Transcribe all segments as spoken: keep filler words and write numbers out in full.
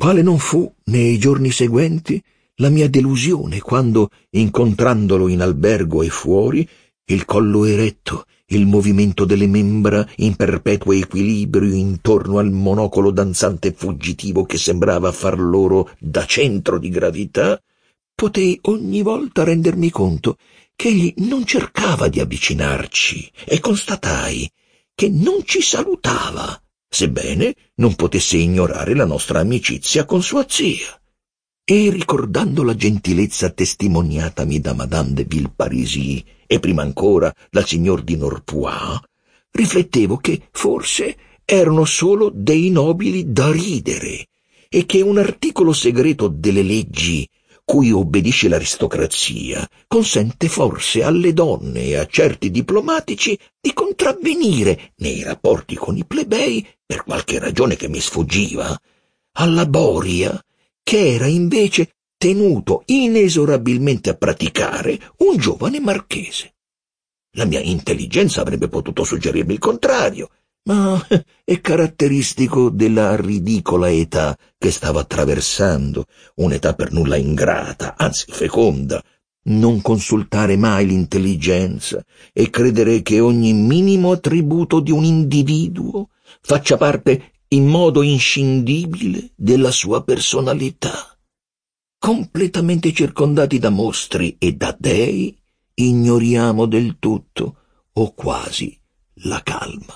Quale non fu, nei giorni seguenti, la mia delusione quando, incontrandolo in albergo e fuori, il collo eretto, il movimento delle membra in perpetuo equilibrio intorno al monocolo danzante e fuggitivo che sembrava far loro da centro di gravità, potei ogni volta rendermi conto che egli non cercava di avvicinarci e constatai che non ci salutava, sebbene non potesse ignorare la nostra amicizia con sua zia. E ricordando la gentilezza testimoniatami da Madame de Villeparisis e prima ancora dal signor di Norpois, riflettevo che forse erano solo dei nobili da ridere e che un articolo segreto delle leggi cui obbedisce l'aristocrazia consente forse alle donne e a certi diplomatici di contravvenire nei rapporti con i plebei, per qualche ragione che mi sfuggiva, alla boria che era invece tenuto inesorabilmente a praticare un giovane marchese. La mia intelligenza avrebbe potuto suggerirmi il contrario, ma è caratteristico della ridicola età che stavo attraversando, un'età per nulla ingrata, anzi feconda, non consultare mai l'intelligenza e credere che ogni minimo attributo di un individuo faccia parte in modo inscindibile della sua personalità. Completamente circondati da mostri e da dei, ignoriamo del tutto, o quasi, la calma.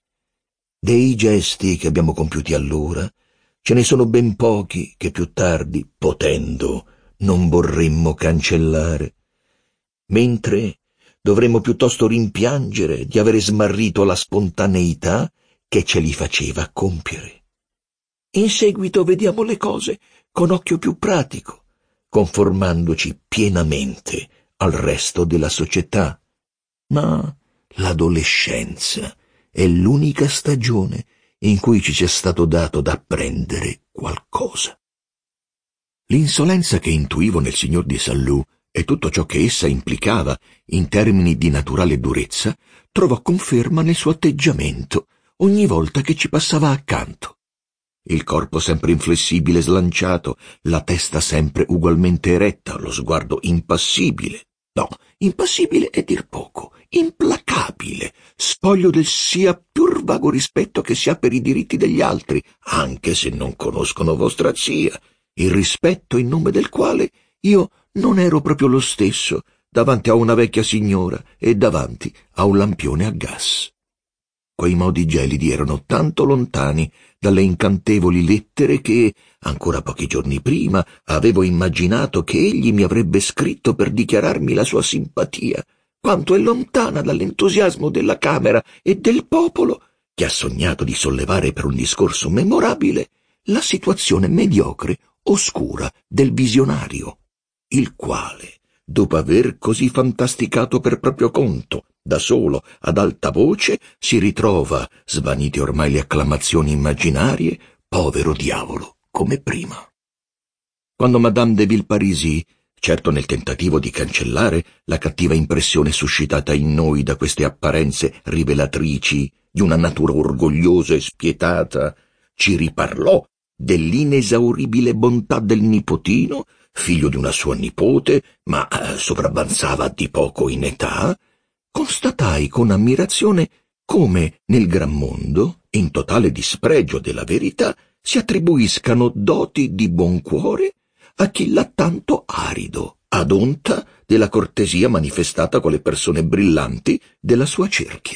Dei gesti che abbiamo compiuti allora, ce ne sono ben pochi che più tardi, potendo, non vorremmo cancellare, mentre dovremmo piuttosto rimpiangere di avere smarrito la spontaneità che ce li faceva compiere. In seguito vediamo le cose con occhio più pratico, conformandoci pienamente al resto della società. Ma l'adolescenza è l'unica stagione in cui ci sia stato dato d'apprendere qualcosa. L'insolenza che intuivo nel signor di Saint-Loup e tutto ciò che essa implicava in termini di naturale durezza trovò conferma nel suo atteggiamento ogni volta che ci passava accanto. Il corpo sempre inflessibile e slanciato, la testa sempre ugualmente eretta, lo sguardo impassibile. No, impassibile è dir poco, implacabile, spoglio del sia pur vago rispetto che si ha per i diritti degli altri, anche se non conoscono vostra zia, il rispetto in nome del quale io non ero proprio lo stesso davanti a una vecchia signora e davanti a un lampione a gas. Quei modi gelidi erano tanto lontani dalle incantevoli lettere che, ancora pochi giorni prima, avevo immaginato che egli mi avrebbe scritto per dichiararmi la sua simpatia, quanto è lontana dall'entusiasmo della Camera e del popolo, che ha sognato di sollevare per un discorso memorabile la situazione mediocre, oscura del visionario, il quale, dopo aver così fantasticato per proprio conto, da solo, ad alta voce, si ritrova, svanite ormai le acclamazioni immaginarie, povero diavolo, come prima. Quando Madame de Villeparisis, certo nel tentativo di cancellare la cattiva impressione suscitata in noi da queste apparenze rivelatrici di una natura orgogliosa e spietata, ci riparlò dell'inesauribile bontà del nipotino, figlio di una sua nipote, ma eh, sopravvanzava di poco in età, constatai con ammirazione come nel gran mondo, in totale dispregio della verità, si attribuiscano doti di buon cuore a chi l'ha tanto arido, ad onta della cortesia manifestata con le persone brillanti della sua cerchia.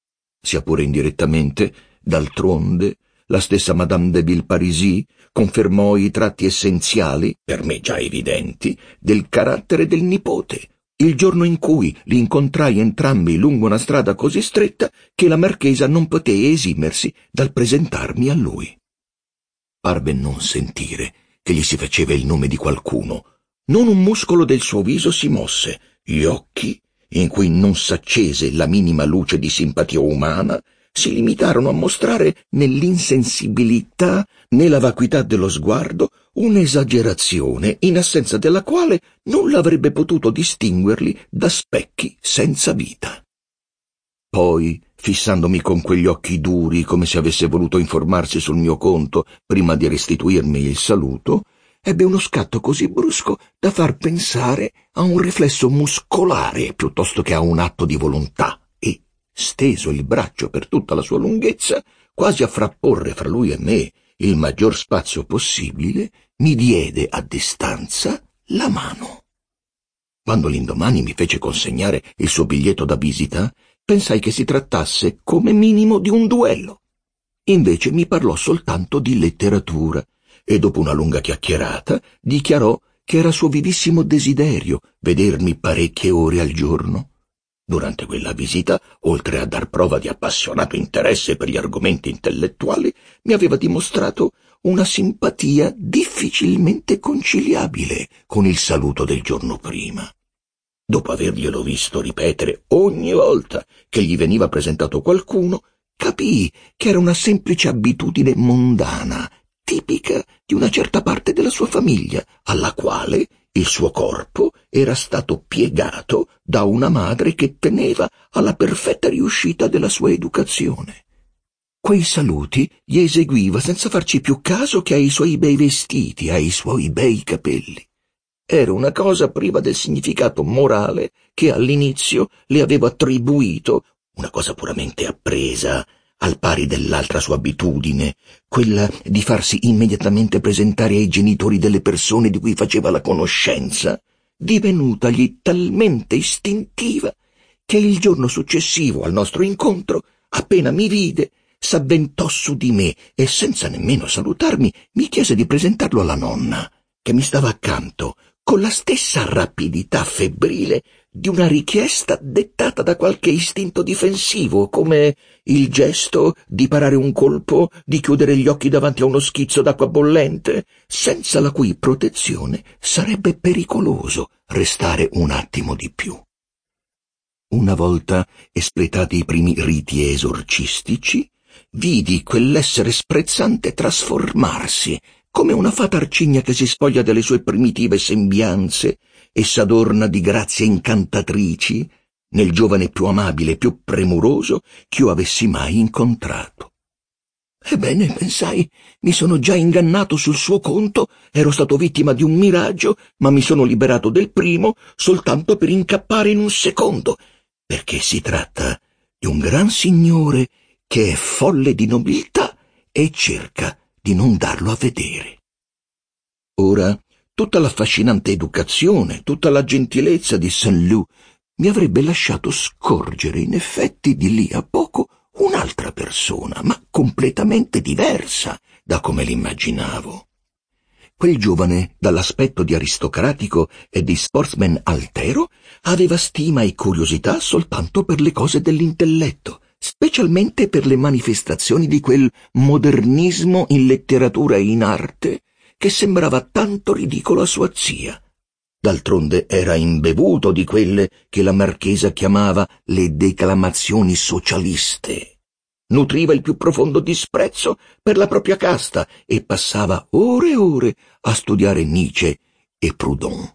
Sia pure indirettamente, d'altronde, la stessa Madame de Villeparisis confermò i tratti essenziali, per me già evidenti, del carattere del nipote, il giorno in cui li incontrai entrambi lungo una strada così stretta che la marchesa non poté esimersi dal presentarmi a lui. Parve non sentire che gli si faceva il nome di qualcuno. Non un muscolo del suo viso si mosse, gli occhi, in cui non s'accese la minima luce di simpatia umana, si limitarono a mostrare nell'insensibilità, nella vacuità dello sguardo, un'esagerazione in assenza della quale nulla avrebbe potuto distinguerli da specchi senza vita. Poi, fissandomi con quegli occhi duri come se avesse voluto informarsi sul mio conto prima di restituirmi il saluto, ebbe uno scatto così brusco da far pensare a un riflesso muscolare piuttosto che a un atto di volontà e, steso il braccio per tutta la sua lunghezza, quasi a frapporre fra lui e me il maggior spazio possibile, mi diede a distanza la mano. Quando l'indomani mi fece consegnare il suo biglietto da visita, pensai che si trattasse come minimo di un duello. Invece mi parlò soltanto di letteratura e dopo una lunga chiacchierata dichiarò che era suo vivissimo desiderio vedermi parecchie ore al giorno. Durante quella visita, oltre a dar prova di appassionato interesse per gli argomenti intellettuali, mi aveva dimostrato una simpatia difficilmente conciliabile con il saluto del giorno prima. Dopo averglielo visto ripetere ogni volta che gli veniva presentato qualcuno, capii che era una semplice abitudine mondana, tipica di una certa parte della sua famiglia, alla quale il suo corpo era stato piegato da una madre che teneva alla perfetta riuscita della sua educazione. Quei saluti gli eseguiva senza farci più caso che ai suoi bei vestiti, ai suoi bei capelli. Era una cosa priva del significato morale che all'inizio le avevo attribuito, una cosa puramente appresa, al pari dell'altra sua abitudine, quella di farsi immediatamente presentare ai genitori delle persone di cui faceva la conoscenza, divenutagli talmente istintiva che il giorno successivo al nostro incontro, appena mi vide, s'avventò su di me e senza nemmeno salutarmi mi chiese di presentarlo alla nonna, che mi stava accanto, con la stessa rapidità febbrile di una richiesta dettata da qualche istinto difensivo, come il gesto di parare un colpo, di chiudere gli occhi davanti a uno schizzo d'acqua bollente, senza la cui protezione sarebbe pericoloso restare un attimo di più. Una volta espletati i primi riti esorcistici, vidi quell'essere sprezzante trasformarsi come una fata arcigna che si spoglia delle sue primitive sembianze e s'adorna di grazie incantatrici nel giovane più amabile e più premuroso ch'io avessi mai incontrato. Ebbene, pensai, mi sono già ingannato sul suo conto, ero stato vittima di un miraggio, ma mi sono liberato del primo soltanto per incappare in un secondo, perché si tratta di un gran signore che è folle di nobiltà e cerca di non darlo a vedere. Ora, tutta l'affascinante educazione, tutta la gentilezza di Saint-Loup mi avrebbe lasciato scorgere in effetti di lì a poco un'altra persona, ma completamente diversa da come l'immaginavo. Quel giovane, dall'aspetto di aristocratico e di sportsman altero, aveva stima e curiosità soltanto per le cose dell'intelletto, specialmente per le manifestazioni di quel modernismo in letteratura e in arte che sembrava tanto ridicolo a sua zia. D'altronde era imbevuto di quelle che la marchesa chiamava le declamazioni socialiste. Nutriva il più profondo disprezzo per la propria casta e passava ore e ore a studiare Nietzsche e Proudhon.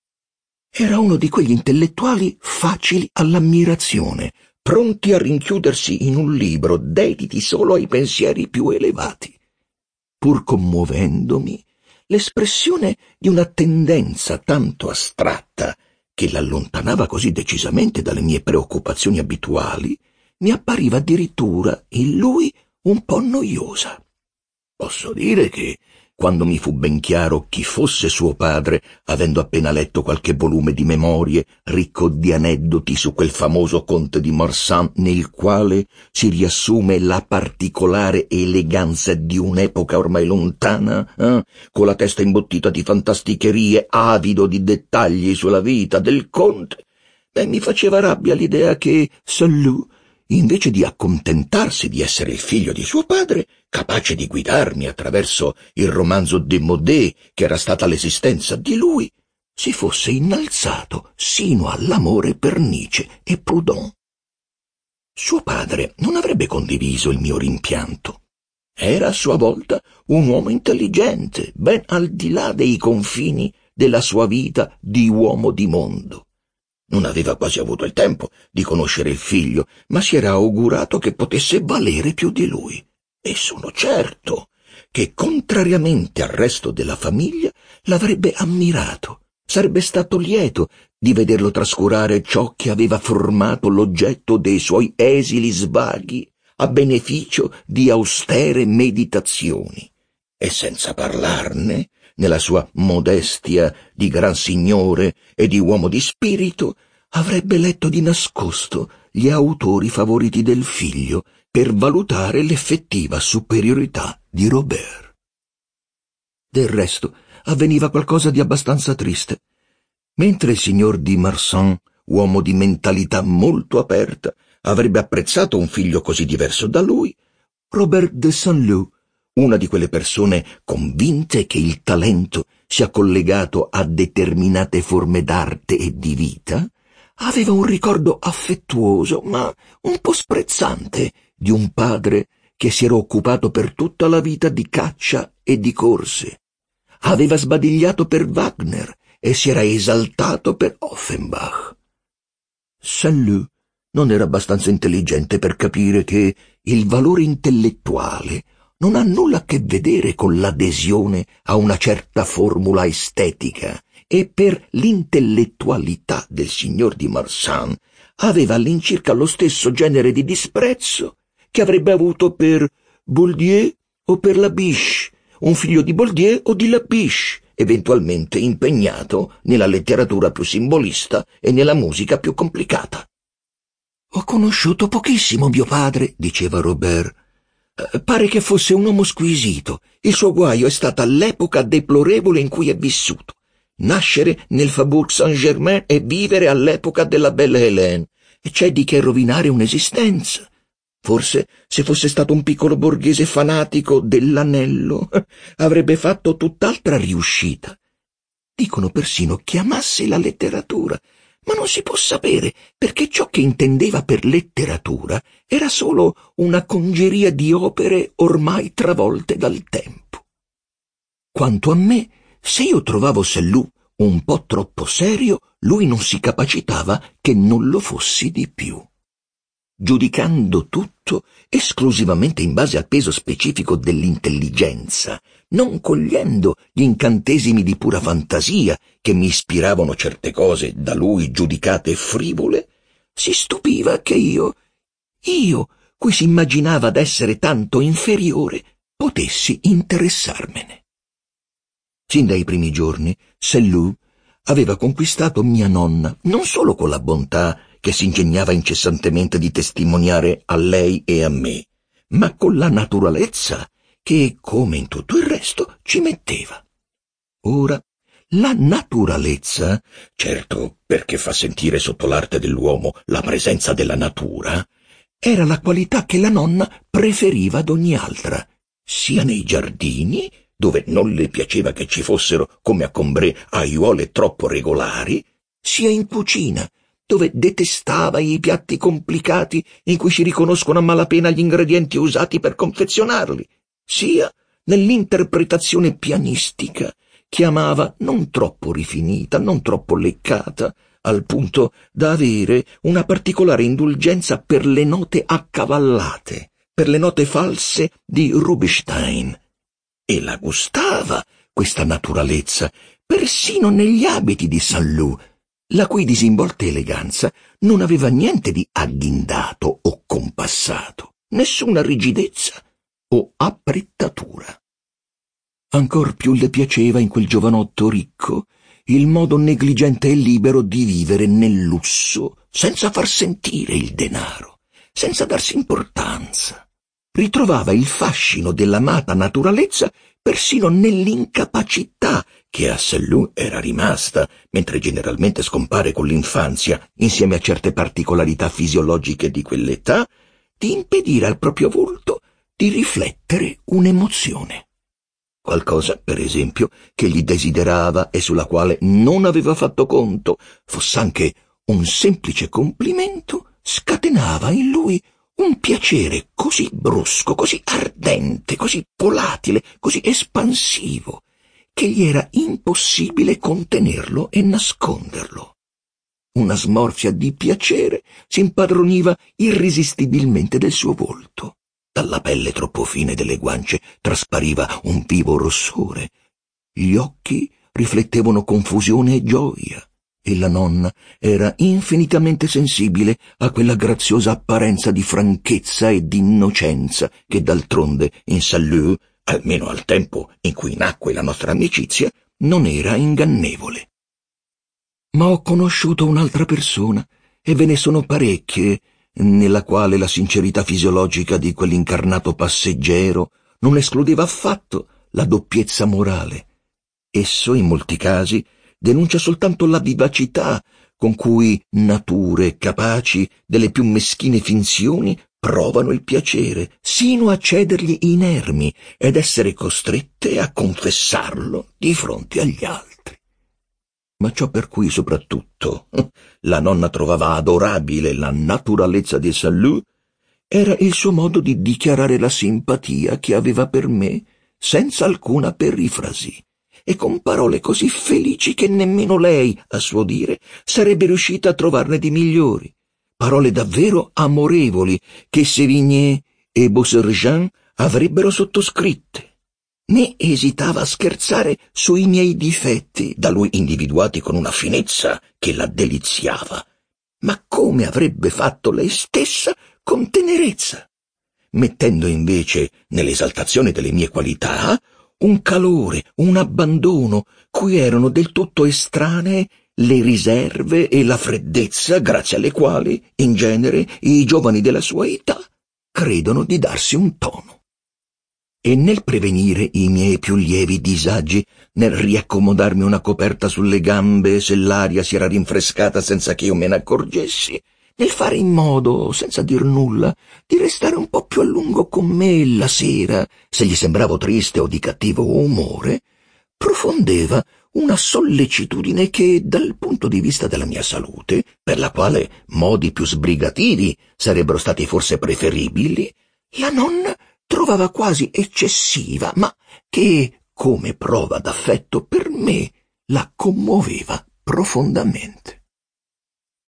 Era uno di quegli intellettuali facili all'ammirazione, pronti a rinchiudersi in un libro dediti solo ai pensieri più elevati. Pur commuovendomi, l'espressione di una tendenza tanto astratta che l'allontanava così decisamente dalle mie preoccupazioni abituali mi appariva addirittura in lui un po' noiosa. Posso dire che, quando mi fu ben chiaro chi fosse suo padre, avendo appena letto qualche volume di memorie ricco di aneddoti su quel famoso conte di Morsan, nel quale si riassume la particolare eleganza di un'epoca ormai lontana, eh? con la testa imbottita di fantasticherie, avido di dettagli sulla vita del conte, beh, mi faceva rabbia l'idea che Saint-Loup, invece di accontentarsi di essere il figlio di suo padre, capace di guidarmi attraverso il romanzo démodé che era stata l'esistenza di lui, si fosse innalzato sino all'amore per Nietzsche e Proudhon. Suo padre non avrebbe condiviso il mio rimpianto. Era a sua volta un uomo intelligente, ben al di là dei confini della sua vita di uomo di mondo. Non aveva quasi avuto il tempo di conoscere il figlio, ma si era augurato che potesse valere più di lui. E sono certo che, contrariamente al resto della famiglia, l'avrebbe ammirato. Sarebbe stato lieto di vederlo trascurare ciò che aveva formato l'oggetto dei suoi esili svaghi a beneficio di austere meditazioni. E senza parlarne, nella sua modestia di gran signore e di uomo di spirito, avrebbe letto di nascosto gli autori favoriti del figlio per valutare l'effettiva superiorità di Robert. Del resto, avveniva qualcosa di abbastanza triste. Mentre il signor di Marsan, uomo di mentalità molto aperta, avrebbe apprezzato un figlio così diverso da lui, Robert de Saint-Lô, una di quelle persone convinte che il talento sia collegato a determinate forme d'arte e di vita, aveva un ricordo affettuoso, ma un po' sprezzante, di un padre che si era occupato per tutta la vita di caccia e di corse. Aveva sbadigliato per Wagner e si era esaltato per Offenbach. Saint-Lô non era abbastanza intelligente per capire che il valore intellettuale non ha nulla a che vedere con l'adesione a una certa formula estetica, e per l'intellettualità del signor di Marsan aveva all'incirca lo stesso genere di disprezzo che avrebbe avuto per Bouldieu o per Labiche, un figlio di Bouldieu o di Labiche, eventualmente impegnato nella letteratura più simbolista e nella musica più complicata. «Ho conosciuto pochissimo mio padre», diceva Robert. «Pare che fosse un uomo squisito. Il suo guaio è stata l'epoca deplorevole in cui è vissuto. Nascere nel Faubourg Saint-Germain e vivere all'epoca della Belle Hélène. E c'è di che rovinare un'esistenza. Forse, se fosse stato un piccolo borghese fanatico dell'anello, avrebbe fatto tutt'altra riuscita. Dicono persino che amasse la letteratura, ma non si può sapere, perché ciò che intendeva per letteratura era solo una congeria di opere ormai travolte dal tempo. Quanto a me, se io trovavo Saint-Lô un po' troppo serio, lui non si capacitava che non lo fossi di più. Giudicando tutto esclusivamente in base al peso specifico dell'intelligenza, non cogliendo gli incantesimi di pura fantasia che mi ispiravano certe cose da lui giudicate frivole, si stupiva che io, io, cui si immaginava d'essere tanto inferiore, potessi interessarmene. Sin dai primi giorni, Saint-Lô aveva conquistato mia nonna non solo con la bontà che si ingegnava incessantemente di testimoniare a lei e a me, ma con la naturalezza che, come in tutto il resto, ci metteva. Ora, la naturalezza, certo perché fa sentire sotto l'arte dell'uomo la presenza della natura, era la qualità che la nonna preferiva ad ogni altra, sia nei giardini, dove non le piaceva che ci fossero, come a Combray, aiuole troppo regolari, sia in cucina, dove detestava i piatti complicati in cui si riconoscono a malapena gli ingredienti usati per confezionarli, sia nell'interpretazione pianistica, che amava non troppo rifinita, non troppo leccata, al punto da avere una particolare indulgenza per le note accavallate, per le note false di Rubinstein. E la gustava, questa naturalezza, persino negli abiti di Saint-Lô, la cui disinvolta eleganza non aveva niente di agghindato o compassato, nessuna rigidezza o apprettatura. Ancor più le piaceva in quel giovanotto ricco il modo negligente e libero di vivere nel lusso, senza far sentire il denaro, senza darsi importanza. Ritrovava il fascino dell'amata naturalezza persino nell'incapacità che a Saint-Lô era rimasta, mentre generalmente scompare con l'infanzia, insieme a certe particolarità fisiologiche di quell'età, di impedire al proprio volto di riflettere un'emozione. Qualcosa, per esempio, che gli desiderava e sulla quale non aveva fatto conto, foss'anche un semplice complimento, scatenava in lui un piacere così brusco, così ardente, così volatile, così espansivo, che gli era impossibile contenerlo e nasconderlo. una smorfia di piacere si impadroniva irresistibilmente del suo volto. Dalla pelle troppo fine delle guance traspariva un vivo rossore. Gli occhi riflettevano confusione e gioia, e la nonna era infinitamente sensibile a quella graziosa apparenza di franchezza e di innocenza che d'altronde in Saint-Leu, almeno al tempo in cui nacque la nostra amicizia, non era ingannevole. Ma ho conosciuto un'altra persona, e ve ne sono parecchie, nella quale la sincerità fisiologica di quell'incarnato passeggero non escludeva affatto la doppiezza morale. Esso, in molti casi, denuncia soltanto la vivacità con cui nature capaci delle più meschine finzioni provano il piacere, sino a cedergli inermi ed essere costrette a confessarlo di fronte agli altri. Ma ciò per cui soprattutto la nonna trovava adorabile la naturalezza di Saint-Leu era il suo modo di dichiarare la simpatia che aveva per me senza alcuna perifrasi, e con parole così felici che nemmeno lei, a suo dire, sarebbe riuscita a trovarne di migliori. Parole davvero amorevoli che Sévigné e Beausergent avrebbero sottoscritte. Né esitava a scherzare sui miei difetti, da lui individuati con una finezza che la deliziava, ma come avrebbe fatto lei stessa con tenerezza, mettendo invece nell'esaltazione delle mie qualità un calore, un abbandono, cui erano del tutto estranee le riserve e la freddezza grazie alle quali, in genere, i giovani della sua età credono di darsi un tono. E nel prevenire i miei più lievi disagi, nel riaccomodarmi una coperta sulle gambe se l'aria si era rinfrescata senza che io me ne accorgessi, nel fare in modo, senza dir nulla, di restare un po' più a lungo con me la sera, se gli sembravo triste o di cattivo umore, profondeva una sollecitudine che, dal punto di vista della mia salute, per la quale modi più sbrigativi sarebbero stati forse preferibili, la nonna trovava quasi eccessiva, ma che, come prova d'affetto per me, la commuoveva profondamente.